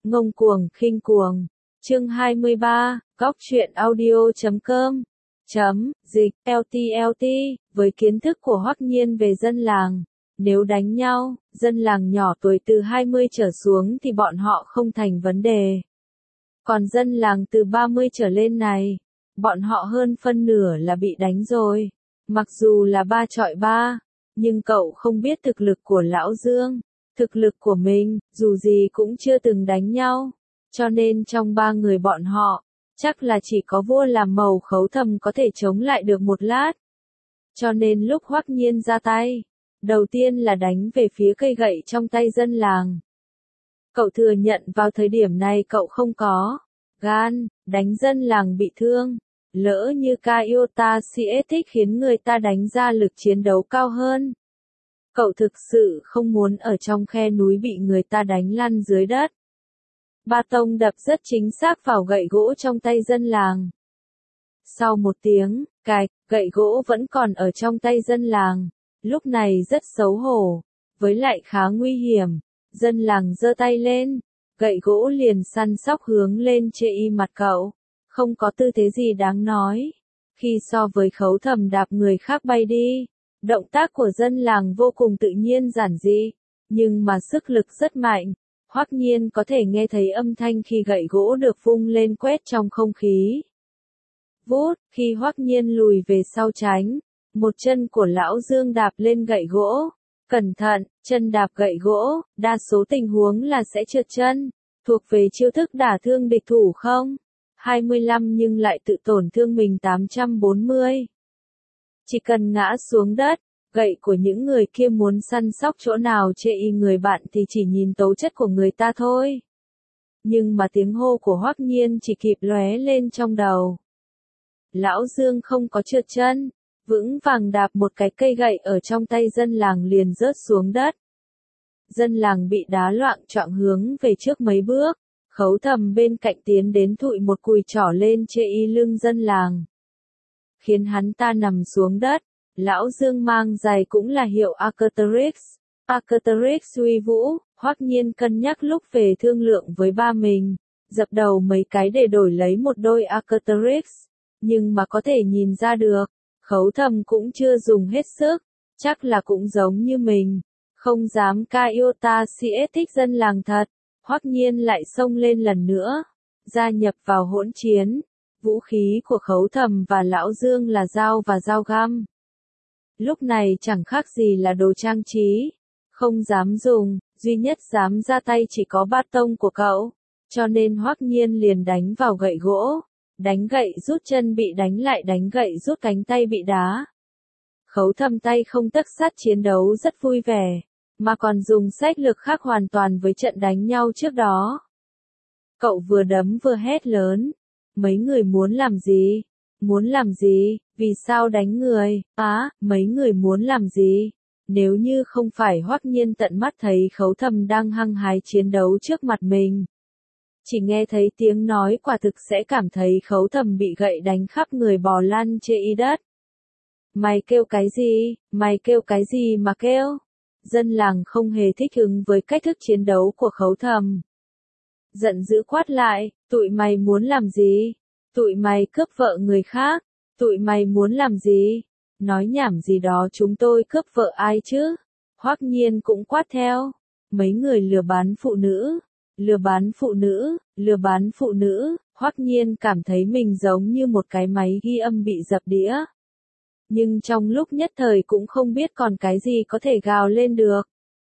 Ngông cuồng, khinh cuồng. Chương 23, góc truyện audio.com. Dịch, LT, với kiến thức của Hoắc Nhiên về dân làng. Nếu đánh nhau, dân làng nhỏ tuổi từ 20 trở xuống thì bọn họ không thành vấn đề. Còn dân làng từ 30 trở lên này, bọn họ hơn phân nửa là bị đánh rồi. Mặc dù là 3 chọi 3, nhưng cậu không biết thực lực của Lão Dương. Thực lực của mình, dù gì cũng chưa từng đánh nhau. Cho nên trong 3 người bọn họ, chắc là chỉ có vua làm màu Khấu Thầm có thể chống lại được một lát. Cho nên lúc Hoắc Nhiên ra tay, đầu tiên là đánh về phía cây gậy trong tay dân làng. Cậu thừa nhận vào thời điểm này cậu không có gan đánh dân làng bị thương. Lỡ như Kaiota Sietich khiến người ta đánh ra lực chiến đấu cao hơn. Cậu thực sự không muốn ở trong khe núi bị người ta đánh lăn dưới đất. Ba tông đập rất chính xác vào gậy gỗ trong tay dân làng. Sau một tiếng, gậy gỗ vẫn còn ở trong tay dân làng. Lúc này rất xấu hổ, với lại khá nguy hiểm. Dân làng giơ tay lên, gậy gỗ liền săn sóc hướng lên chê y mặt cậu. Không có tư thế gì đáng nói. Khi so với Khấu Thầm đạp người khác bay đi, động tác của dân làng vô cùng tự nhiên giản dị, nhưng mà sức lực rất mạnh. Hoắc Nhiên có thể nghe thấy âm thanh khi gậy gỗ được vung lên quét trong không khí. Vút, khi Hoắc Nhiên lùi về sau tránh, một chân của Lão Dương đạp lên gậy gỗ. Cẩn thận, chân đạp gậy gỗ, đa số tình huống là sẽ trượt chân, thuộc về chiêu thức đả thương địch thủ không? 25 nhưng lại tự tổn thương mình 840. Chỉ cần ngã xuống đất, gậy của những người kia muốn săn sóc chỗ nào chê y người bạn thì chỉ nhìn tố chất của người ta thôi. Nhưng mà tiếng hô của Hoắc Nhiên chỉ kịp lóe lên trong đầu. Lão Dương không có trượt chân, vững vàng đạp một cái cây gậy ở trong tay dân làng liền rớt xuống đất. Dân làng bị đá loạng choạng hướng về trước mấy bước. Khấu Thầm bên cạnh tiến đến thụi một cùi trỏ lên chê y lưng dân làng, khiến hắn ta nằm xuống đất. Lão Dương mang giày cũng là hiệu Arc'teryx. Arc'teryx uy vũ. Hoắc Nhiên cân nhắc lúc về thương lượng với ba mình, dập đầu mấy cái để đổi lấy một đôi Arc'teryx, nhưng mà có thể nhìn ra được, Khấu Thầm cũng chưa dùng hết sức, chắc là cũng giống như mình, không dám Kaiota Sietich dân làng thật. Hoắc Nhiên lại xông lên lần nữa, gia nhập vào hỗn chiến. Vũ khí của Khấu Thầm và Lão Dương là dao và dao găm. Lúc này chẳng khác gì là đồ trang trí, không dám dùng, duy nhất dám ra tay chỉ có bát tông của cậu, cho nên Hoắc Nhiên liền đánh vào gậy gỗ, đánh gậy rút chân bị đánh lại đánh gậy rút cánh tay bị đá. Khấu Thầm tay không tấc sắt chiến đấu rất vui vẻ, mà còn dùng sách lược khác hoàn toàn với trận đánh nhau trước đó. Cậu vừa đấm vừa hét lớn, mấy người muốn làm gì? Muốn làm gì? Vì sao đánh người? Mấy người muốn làm gì? Nếu như không phải Hoắc Nhiên tận mắt thấy Khấu Thầm đang hăng hái chiến đấu trước mặt mình, chỉ nghe thấy tiếng nói quả thực sẽ cảm thấy Khấu Thầm bị gậy đánh khắp người bò lăn chê y đất. Mày kêu cái gì? Mày kêu cái gì mà kêu? Dân làng không hề thích ứng với cách thức chiến đấu của Khấu Thầm. Giận dữ quát lại, tụi mày muốn làm gì? Tụi mày cướp vợ người khác? Tụi mày muốn làm gì? Nói nhảm gì đó chúng tôi cướp vợ ai chứ? Hoắc Nhiên cũng quát theo. Mấy người lừa bán phụ nữ. Lừa bán phụ nữ, lừa bán phụ nữ. Hoắc Nhiên cảm thấy mình giống như một cái máy ghi âm bị dập đĩa. Nhưng trong lúc nhất thời cũng không biết còn cái gì có thể gào lên được.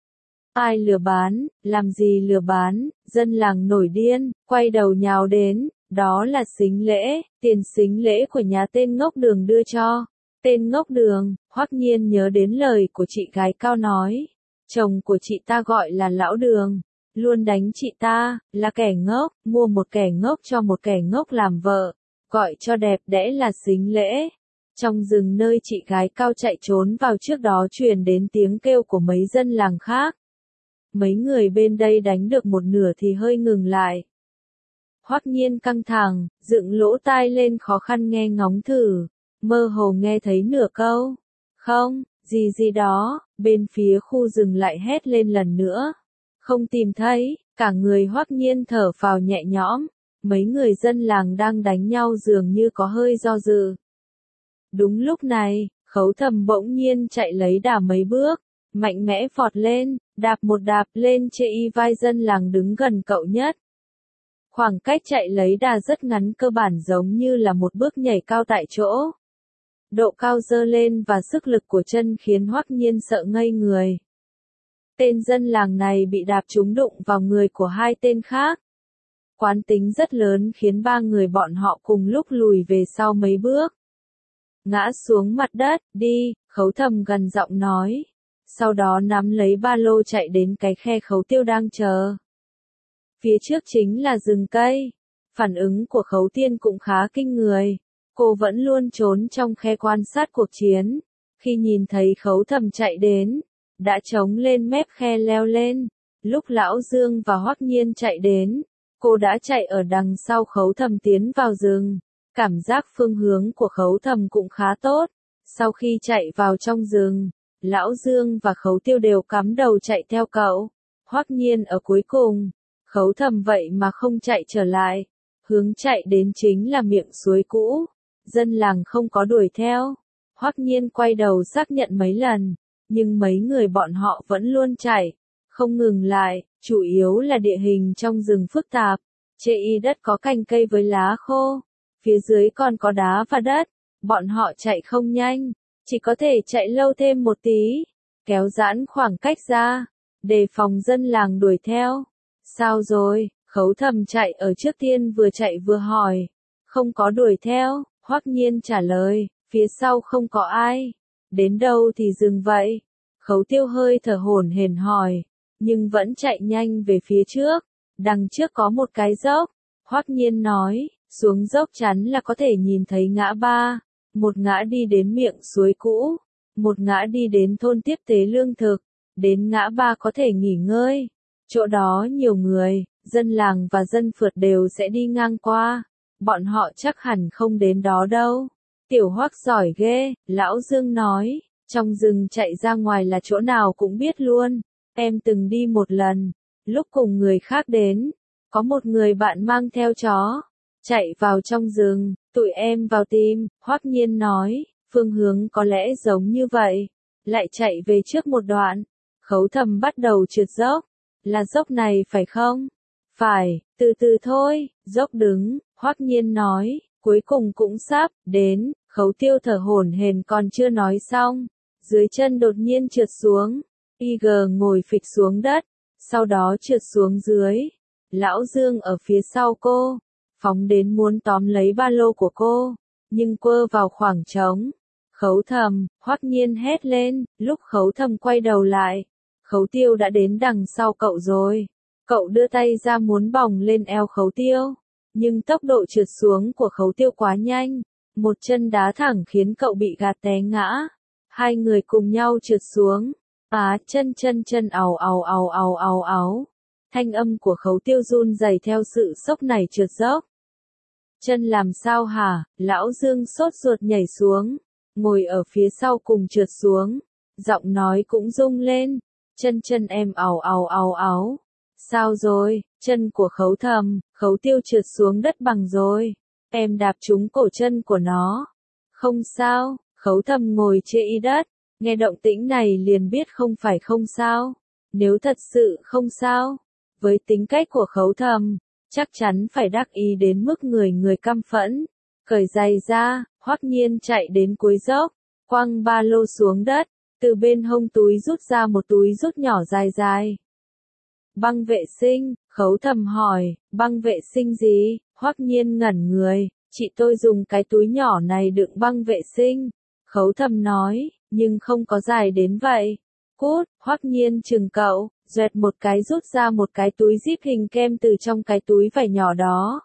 Ai lừa bán, làm gì lừa bán, dân làng nổi điên, quay đầu nhào đến, đó là sính lễ, tiền sính lễ của nhà tên ngốc Đường đưa cho. Tên ngốc Đường, Hoắc Nhiên nhớ đến lời của chị gái Cao nói, chồng của chị ta gọi là Lão Đường, luôn đánh chị ta, là kẻ ngốc, mua một kẻ ngốc cho một kẻ ngốc làm vợ, gọi cho đẹp đẽ là sính lễ. Trong rừng nơi chị gái Cao chạy trốn vào trước đó truyền đến tiếng kêu của mấy dân làng khác. Mấy người bên đây đánh được một nửa thì hơi ngừng lại. Hoắc Nhiên căng thẳng, dựng lỗ tai lên khó khăn nghe ngóng thử, mơ hồ nghe thấy nửa câu. Không, gì đó, bên phía khu rừng lại hét lên lần nữa. Không tìm thấy, Cả người Hoắc Nhiên thở phào nhẹ nhõm, mấy người dân làng đang đánh nhau dường như có hơi do dự. Đúng lúc này, Khấu Thầm bỗng nhiên chạy lấy đà mấy bước, mạnh mẽ vọt lên, đạp một đạp lên trên vai dân làng đứng gần cậu nhất. Khoảng cách chạy lấy đà rất ngắn, cơ bản giống như là một bước nhảy cao tại chỗ. Độ cao dơ lên và sức lực của chân khiến Hoắc Nhiên sợ ngây người. Tên dân làng này bị đạp trúng đụng vào người của hai tên khác. Quán tính rất lớn khiến ba người bọn họ cùng lúc lùi về sau mấy bước. Ngã xuống mặt đất, đi, Khấu Thầm gần giọng nói. Sau đó nắm lấy ba lô chạy đến cái khe Khấu Tiêu đang chờ. Phía trước chính là rừng cây. Phản ứng của Khấu Tiên cũng khá kinh người. Cô vẫn luôn trốn trong khe quan sát cuộc chiến. Khi nhìn thấy Khấu Thầm chạy đến, đã chống lên mép khe leo lên. Lúc Lão Dương và Hoắc Nhiên chạy đến, cô đã chạy ở đằng sau Khấu Thầm tiến vào rừng. Cảm giác phương hướng của Khấu Thầm cũng khá tốt. Sau khi chạy vào trong rừng, Lão Dương và Khấu Tiêu đều cắm đầu chạy theo cậu. Hoắc Nhiên ở cuối cùng. Khấu Thầm vậy mà không chạy trở lại. Hướng chạy đến chính là miệng suối cũ. Dân làng không có đuổi theo. Hoắc Nhiên quay đầu xác nhận mấy lần. Nhưng mấy người bọn họ vẫn luôn chạy. Không ngừng lại. Chủ yếu là địa hình trong rừng phức tạp. Trên đất có cành cây với lá khô. Phía dưới còn có đá và đất. Bọn họ chạy không nhanh. Chỉ có thể chạy lâu thêm một tí. Kéo giãn khoảng cách ra. Đề phòng dân làng đuổi theo. Sao rồi? Khấu Thầm chạy ở trước tiên vừa chạy vừa hỏi. Không có đuổi theo, Hoắc Nhiên trả lời, phía sau không có ai. Đến đâu thì dừng vậy? Khấu Tiêu hơi thở hổn hển hỏi, nhưng vẫn chạy nhanh về phía trước. Đằng trước có một cái dốc. Hoắc Nhiên nói, xuống dốc chắn là có thể nhìn thấy ngã ba. Một ngã đi đến miệng suối cũ. Một ngã đi đến thôn tiếp tế lương thực. Đến ngã ba có thể nghỉ ngơi. Chỗ đó nhiều người, dân làng và dân phượt đều sẽ đi ngang qua. Bọn họ chắc hẳn không đến đó đâu. Tiểu Hoắc giỏi ghê, Lão Dương nói, trong rừng chạy ra ngoài là chỗ nào cũng biết luôn. Em từng đi một lần, lúc cùng người khác đến, có một người bạn mang theo chó, chạy vào trong rừng, tụi em vào tìm, Hoắc Nhiên nói, phương hướng có lẽ giống như vậy. Lại chạy về trước một đoạn, Khấu Thầm bắt đầu trượt dốc. Là dốc này phải không? Phải, từ từ thôi, dốc đứng, Hoắc Nhiên nói, cuối cùng cũng sắp đến. Khấu Tiêu thở hổn hển còn chưa nói xong, dưới chân đột nhiên trượt xuống. IG ngồi phịch xuống đất, sau đó trượt xuống dưới. Lão Dương ở phía sau cô, phóng đến muốn tóm lấy ba lô của cô, nhưng quơ vào khoảng trống. Khấu Thầm, Hoắc Nhiên hét lên, lúc Khấu Thầm quay đầu lại. Khấu Tiêu đã đến đằng sau cậu rồi. Cậu đưa tay ra muốn bồng lên eo Khấu Tiêu. Nhưng tốc độ trượt xuống của Khấu Tiêu quá nhanh. Một chân đá thẳng khiến cậu bị gạt té ngã. Hai người cùng nhau trượt xuống. Chân ào ào ào ào ào ào. Thanh âm của Khấu Tiêu run rẩy theo sự sốc này trượt dốc. Chân làm sao hả? Lão Dương sốt ruột nhảy xuống. Ngồi ở phía sau cùng trượt xuống. Giọng nói cũng rung lên. Chân em ào ào ào ào. Sao rồi? Chân của Khấu Thầm, Khấu Tiêu trượt xuống đất bằng rồi. Em đạp trúng cổ chân của nó. Không sao, Khấu Thầm ngồi trên đất. Nghe động tĩnh này liền biết không phải không sao. Nếu thật sự không sao, với tính cách của Khấu Thầm, chắc chắn phải đắc ý đến mức người căm phẫn. Cởi giày ra, Hoắc Nhiên chạy đến cuối dốc, quăng ba lô xuống đất. Từ bên hông túi rút ra một túi rút nhỏ dài dài. Băng vệ sinh, Khấu Thầm hỏi, băng vệ sinh gì? Hoắc Nhiên ngẩn người, chị tôi dùng cái túi nhỏ này đựng băng vệ sinh. Khấu Thầm nói, nhưng không có dài đến vậy. Cút, Hoắc Nhiên chừng cậu, doẹt một cái rút ra một cái túi zip hình kem từ trong cái túi vải nhỏ đó.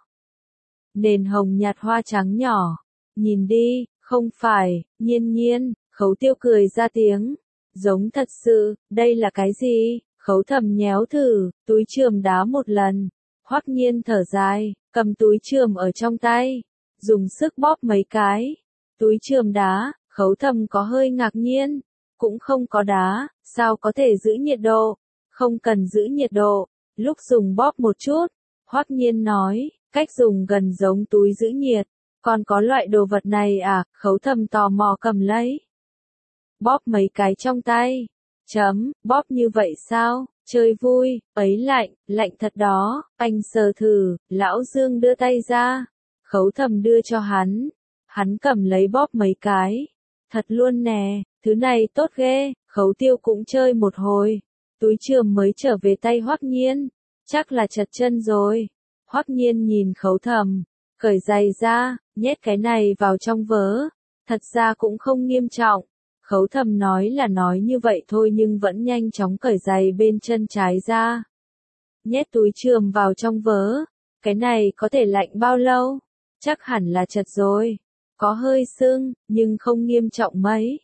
Nền hồng nhạt hoa trắng nhỏ. Nhìn đi, không phải, Nhiên. Khấu Tiêu cười ra tiếng. Giống thật sự, đây là cái gì? Khấu Thầm nhéo thử, túi chườm đá một lần. Hoắc Nhiên thở dài, cầm túi chườm ở trong tay. Dùng sức bóp mấy cái. Túi chườm đá, Khấu Thầm có hơi ngạc nhiên. Cũng không có đá, sao có thể giữ nhiệt độ? Không cần giữ nhiệt độ. lúc dùng bóp một chút. Hoắc Nhiên nói, cách dùng gần giống túi giữ nhiệt. Còn có loại đồ vật này à? Khấu Thầm tò mò cầm lấy. Bóp mấy cái trong tay. Bóp như vậy sao? Chơi vui, ấy lạnh, lạnh thật đó, anh sờ thử. Lão Dương đưa tay ra. Khấu Thầm đưa cho hắn. Hắn cầm lấy bóp mấy cái. Thật luôn nè, thứ này tốt ghê. Khấu Tiêu cũng chơi một hồi. Túi chườm mới trở về tay Hoắc Nhiên. Chắc là chật chân rồi. Hoắc Nhiên nhìn Khấu Thầm. Cởi giày ra, nhét cái này vào trong vớ. Thật ra cũng không nghiêm trọng. Khấu Thầm nói là nói như vậy thôi nhưng vẫn nhanh chóng cởi giày bên chân trái ra. Nhét túi chườm vào trong vớ. Cái này có thể lạnh bao lâu? Chắc hẳn là chật rồi. Có hơi sưng, nhưng không nghiêm trọng mấy.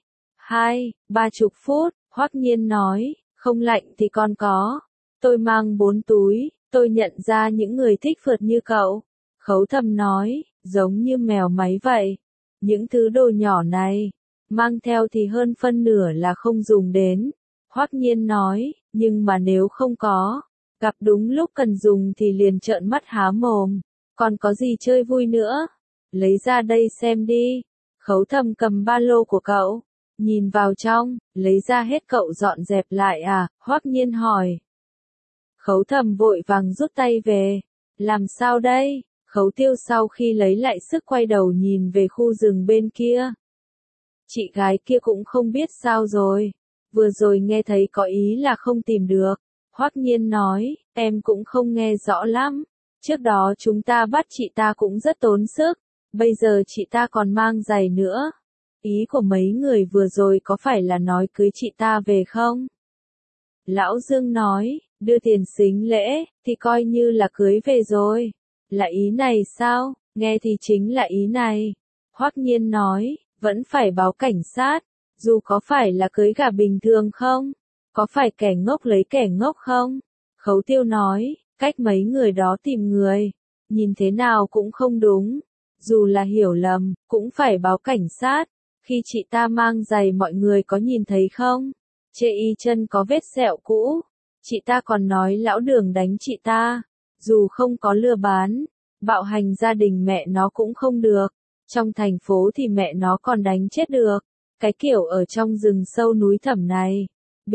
20-30 phút, Hoắc Nhiên nói, không lạnh thì còn có. Tôi mang 4 túi, tôi nhận ra những người thích phượt như cậu. Khấu Thầm nói, giống như mèo máy vậy. Những thứ đồ nhỏ này, mang theo thì hơn phân nửa là không dùng đến. Hoắc Nhiên nói, nhưng mà nếu không có, gặp đúng lúc cần dùng thì liền trợn mắt há mồm. Còn có gì chơi vui nữa? Lấy ra đây xem đi. Khấu Thầm cầm ba lô của cậu, nhìn vào trong, lấy ra hết cậu dọn dẹp lại à? Hoắc Nhiên hỏi. Khấu Thầm vội vàng rút tay về. Làm sao đây? Khấu Tiêu sau khi lấy lại sức quay đầu nhìn về khu rừng bên kia. Chị gái kia cũng không biết sao rồi. Vừa rồi nghe thấy có ý là không tìm được. Hoắc Nhiên nói, em cũng không nghe rõ lắm. Trước đó chúng ta bắt chị ta cũng rất tốn sức. Bây giờ chị ta còn mang giày nữa. Ý của mấy người vừa rồi có phải là nói cưới chị ta về không? Lão Dương nói, đưa tiền sính lễ, thì coi như là cưới về rồi. Là ý này sao? Nghe thì chính là ý này. Hoắc Nhiên nói, vẫn phải báo cảnh sát. Dù có phải là cưới gả bình thường không? Có phải kẻ ngốc lấy kẻ ngốc không? Khấu Tiêu nói, cách mấy người đó tìm người. Nhìn thế nào cũng không đúng. Dù là hiểu lầm, cũng phải báo cảnh sát. Khi chị ta mang giày mọi người có nhìn thấy không? Chê y chân có vết sẹo cũ. Chị ta còn nói lão Đường đánh chị ta. Dù không có lừa bán, bạo hành gia đình mẹ nó cũng không được. Trong thành phố thì mẹ nó còn đánh chết được. Cái kiểu ở trong rừng sâu núi thẳm này.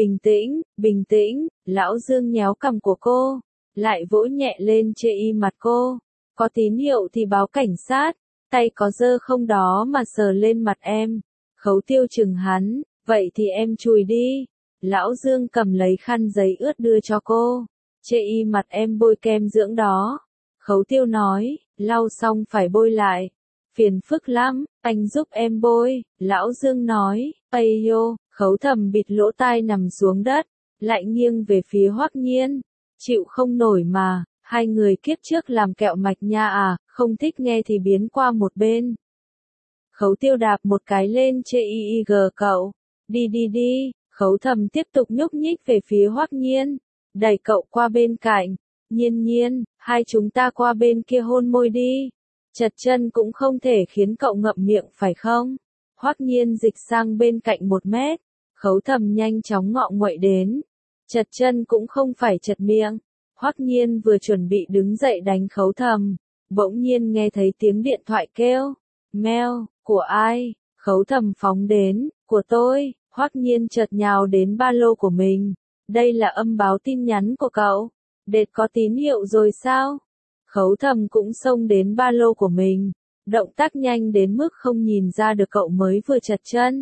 Bình tĩnh, lão Dương nhéo cằm của cô. Lại vỗ nhẹ lên chê y mặt cô. Có tín hiệu thì báo cảnh sát. Tay có dơ không đó mà sờ lên mặt em. Khấu Tiêu chừng hắn, vậy thì em chùi đi. Lão Dương cầm lấy khăn giấy ướt đưa cho cô. Chê y mặt em bôi kem dưỡng đó. Khấu Tiêu nói, lau xong phải bôi lại. Phiền phức lắm, anh giúp em bôi. Lão Dương nói, ây yo. Khấu Thầm bịt lỗ tai nằm xuống đất, lại nghiêng về phía Hoắc Nhiên. Chịu không nổi mà, hai người kiếp trước làm kẹo mạch nha à, không thích nghe thì biến qua một bên. Khấu Tiêu đạp một cái lên chê y cậu. Đi. Khấu Thầm tiếp tục nhúc nhích về phía Hoắc Nhiên, đẩy cậu qua bên cạnh. Nhiên, hai chúng ta qua bên kia hôn môi đi. Chật chân cũng không thể khiến cậu ngậm miệng phải không? Hoắc Nhiên dịch sang bên cạnh 1 mét. Khấu Thầm nhanh chóng ngọ nguậy đến. Chật chân cũng không phải chật miệng. Hoắc Nhiên vừa chuẩn bị đứng dậy đánh Khấu Thầm, bỗng nhiên nghe thấy tiếng điện thoại kêu. Meo, của ai? Khấu Thầm phóng đến, của tôi. Hoắc Nhiên chợt nhào đến ba lô của mình. Đây là âm báo tin nhắn của cậu. Đệt có tín hiệu rồi sao? Khấu Thầm cũng xông đến ba lô của mình. Động tác nhanh đến mức không nhìn ra được cậu mới vừa chật chân.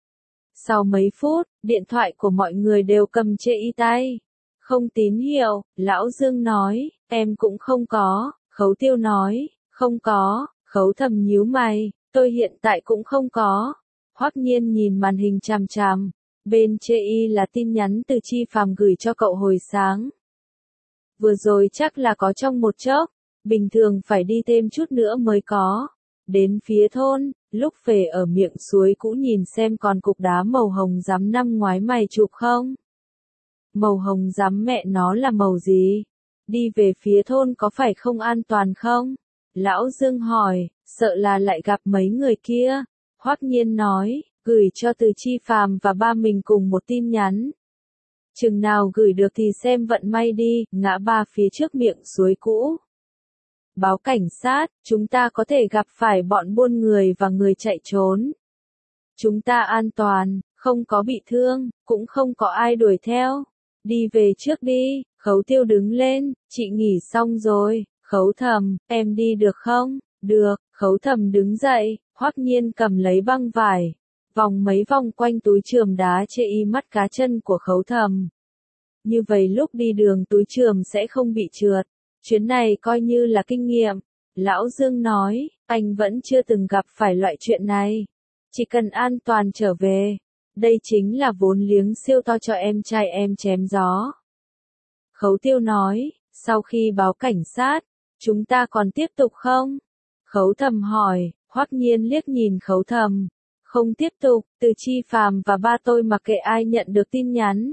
Sau mấy phút, điện thoại của mọi người đều cầm chê y tay. Không tín hiệu, lão Dương nói, em cũng không có. Khấu Tiêu nói, không có. Khấu Thầm nhíu mày, tôi hiện tại cũng không có. Hoắc Nhiên nhìn màn hình chằm chằm. Bên chê y là tin nhắn từ Chi Phàm gửi cho cậu hồi sáng. Vừa rồi chắc là có trong một chốc. Bình thường phải đi thêm chút nữa mới có. Đến phía thôn, lúc về ở miệng suối cũ nhìn xem còn cục đá màu hồng rắm năm ngoái mày chụp không? Màu hồng rắm mẹ nó là màu gì? Đi về phía thôn có phải không an toàn không? Lão Dương hỏi, sợ là lại gặp mấy người kia. Hoắc Nhiên nói, gửi cho từ Chi Phàm và ba mình cùng một tin nhắn. Chừng nào gửi được thì xem vận may đi, ngã ba phía trước miệng suối cũ. Báo cảnh sát, chúng ta có thể gặp phải bọn buôn người và người chạy trốn. Chúng ta an toàn, không có bị thương, cũng không có ai đuổi theo. Đi về trước đi, Khấu Tiêu đứng lên, chị nghỉ xong rồi, Khấu Thầm, em đi được không? Được, Khấu Thầm đứng dậy, Hoắc Nhiên cầm lấy băng vải, vòng mấy vòng quanh túi chườm đá chê y mắt cá chân của Khấu Thầm. Như vậy lúc đi đường túi chườm sẽ không bị trượt. Chuyến này coi như là kinh nghiệm. Lão Dương nói, anh vẫn chưa từng gặp phải loại chuyện này. Chỉ cần an toàn trở về. Đây chính là vốn liếng siêu to cho em trai em chém gió. Khấu Tiêu nói, sau khi báo cảnh sát, chúng ta còn tiếp tục không? Khấu Thầm hỏi, Hoắc Nhiên liếc nhìn Khấu Thầm. Không tiếp tục, Từ Chi Phàm và ba tôi mặc kệ ai nhận được tin nhắn,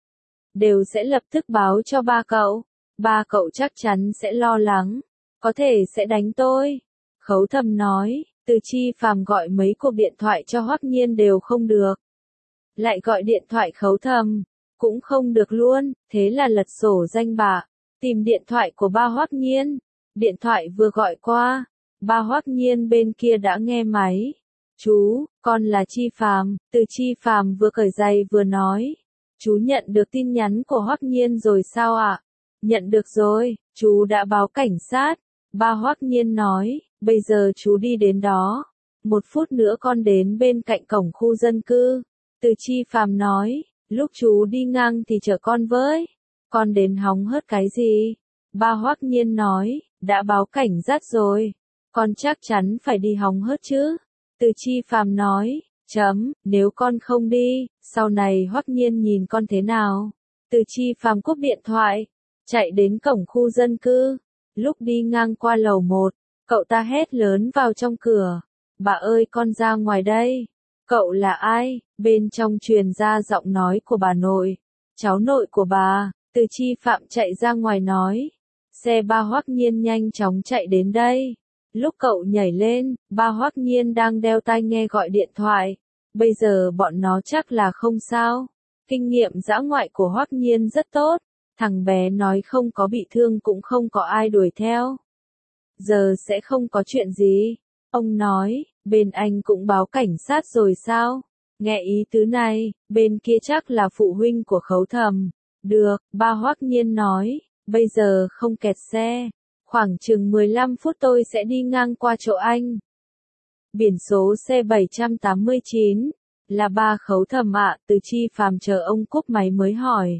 đều sẽ lập tức báo cho ba cậu. Ba cậu chắc chắn sẽ lo lắng, có thể sẽ đánh tôi. Khấu Thầm nói, Từ Chi Phàm gọi mấy cuộc điện thoại cho Hoắc Nhiên đều không được. Lại gọi điện thoại Khấu Thầm, cũng không được luôn, thế là lật sổ danh bạ, tìm điện thoại của ba Hoắc Nhiên. Điện thoại vừa gọi qua, ba Hoắc Nhiên bên kia đã nghe máy. Chú, con là Chi Phàm. Từ Chi Phàm vừa cởi giày vừa nói. Chú nhận được tin nhắn của Hoắc Nhiên rồi sao ạ? Nhận được rồi, chú đã báo cảnh sát. Ba Hoắc Nhiên nói, bây giờ chú đi đến đó. 1 phút nữa con đến bên cạnh cổng khu dân cư. Từ Chi Phàm nói, lúc chú đi ngang thì chở con với. Con đến hóng hớt cái gì? Ba Hoắc Nhiên nói, đã báo cảnh sát rồi. Con chắc chắn phải đi hóng hớt chứ. Từ Chi Phàm nói, nếu con không đi, sau này Hoắc Nhiên nhìn con thế nào? Từ Chi Phàm cúp điện thoại, chạy đến cổng khu dân cư. Lúc đi ngang qua lầu 1, cậu ta hét lớn vào trong cửa. Bà ơi con ra ngoài đây. Cậu là ai? Bên trong truyền ra giọng nói của bà nội. Cháu nội của bà. Từ Chi Phạm chạy ra ngoài nói. Xe ba Hoắc Nhiên nhanh chóng chạy đến đây. Lúc cậu nhảy lên, ba Hoắc Nhiên đang đeo tai nghe gọi điện thoại. Bây giờ bọn nó chắc là không sao. Kinh nghiệm dã ngoại của Hoắc Nhiên rất tốt. Thằng bé nói không có bị thương cũng không có ai đuổi theo. Giờ sẽ không có chuyện gì. Ông nói, bên anh cũng báo cảnh sát rồi sao? Nghe ý tứ này, bên kia chắc là phụ huynh của Khấu Thầm. Được, ba Hoắc Nhiên nói, bây giờ không kẹt xe. Khoảng chừng 15 phút tôi sẽ đi ngang qua chỗ anh. Biển số xe 789, là ba Khấu Thầm ạ. Từ Chi Phàm chờ ông cúp máy mới hỏi.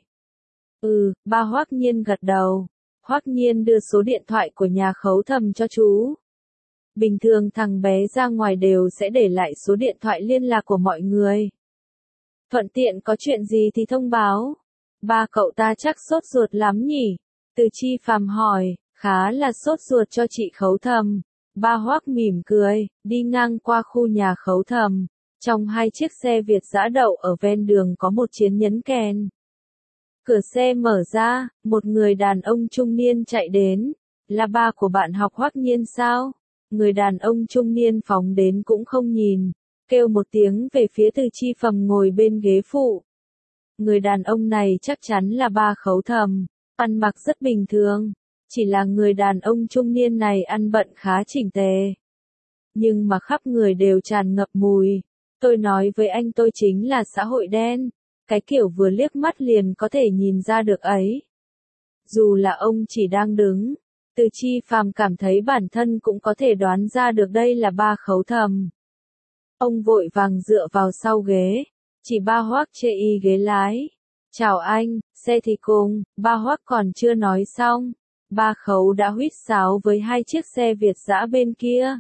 Ba Hoắc Nhiên gật đầu. Hoắc Nhiên đưa số điện thoại của nhà Khấu Thầm cho chú. Bình thường thằng bé ra ngoài đều sẽ để lại số điện thoại liên lạc của mọi người. Thuận tiện có chuyện gì thì thông báo. Ba cậu ta chắc sốt ruột lắm nhỉ? Từ Chi Phàm hỏi, khá là sốt ruột cho chị Khấu Thầm. Ba Hoắc mỉm cười, đi ngang qua khu nhà Khấu Thầm. Trong 2 chiếc xe Việt dã đậu ở ven đường có một chiến nhấn kèn. Cửa xe mở ra, một người đàn ông trung niên chạy đến. Là ba của bạn học Hoắc Nhiên sao? Người đàn ông trung niên phóng đến cũng không nhìn, kêu một tiếng về phía Từ Chi Phàm ngồi bên ghế phụ. Người đàn ông này chắc chắn là ba Khấu Thầm, ăn mặc rất bình thường, chỉ là người đàn ông trung niên này ăn bận khá chỉnh tề. Nhưng mà khắp người đều tràn ngập mùi. Tôi nói với anh tôi chính là xã hội đen, cái kiểu vừa liếc mắt liền có thể nhìn ra được ấy. Dù là ông chỉ đang đứng, Từ Chi Phàm cảm thấy bản thân cũng có thể đoán ra được đây là ba Khấu Thầm. Ông vội vàng dựa vào sau ghế, chỉ ba Hoắc chê y ghế lái. Chào anh, xe thì cùng, ba Hoắc còn chưa nói xong. Ba Khấu đã huýt sáo với 2 chiếc xe Việt dã bên kia.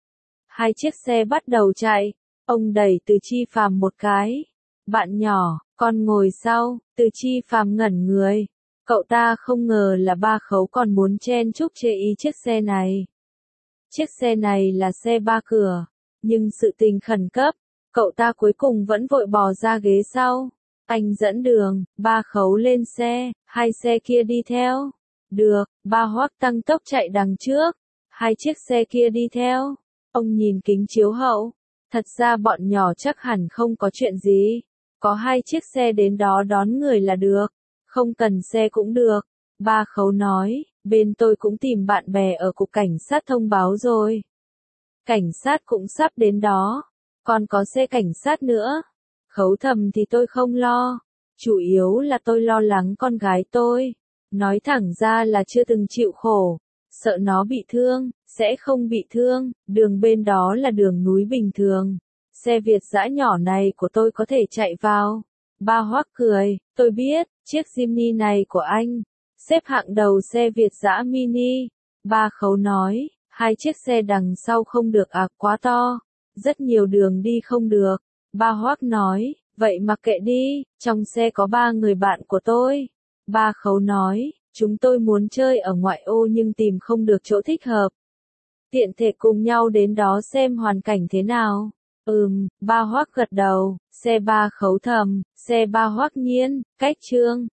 2 chiếc xe bắt đầu chạy, ông đẩy Từ Chi Phàm một cái. Bạn nhỏ, con ngồi sau. Từ Chi Phàm ngẩn người. Cậu ta không ngờ là ba Khấu còn muốn chen chúc chê y chiếc xe này. Chiếc xe này là xe 3 cửa, nhưng sự tình khẩn cấp, cậu ta cuối cùng vẫn vội bò ra ghế sau. Anh dẫn đường, ba Khấu lên xe, 2 xe kia đi theo. Được, ba Hoắc tăng tốc chạy đằng trước, 2 chiếc xe kia đi theo. Ông nhìn kính chiếu hậu, thật ra bọn nhỏ chắc hẳn không có chuyện gì. Có 2 chiếc xe đến đó đón người là được. Không cần xe cũng được. Ba Khấu nói, bên tôi cũng tìm bạn bè ở cục cảnh sát thông báo rồi. Cảnh sát cũng sắp đến đó. Còn có xe cảnh sát nữa. Khấu Thầm thì tôi không lo. Chủ yếu là tôi lo lắng con gái tôi. Nói thẳng ra là chưa từng chịu khổ. Sợ nó bị thương, sẽ không bị thương, đường bên đó là đường núi bình thường. Xe Việt dã nhỏ này của tôi có thể chạy vào. Ba Hoắc cười, tôi biết, chiếc Jimny này của anh, xếp hạng đầu xe Việt dã mini. Ba Khấu nói, 2 chiếc xe đằng sau không được quá to. Rất nhiều đường đi không được. Ba Hoắc nói, vậy mặc kệ đi, trong xe có 3 người bạn của tôi. Ba Khấu nói, chúng tôi muốn chơi ở ngoại ô nhưng tìm không được chỗ thích hợp. Tiện thể cùng nhau đến đó xem hoàn cảnh thế nào. Ba Hoắc gật đầu, xe Ba Khấu thầm, xe Ba Hoắc Nhiên, cách Trương.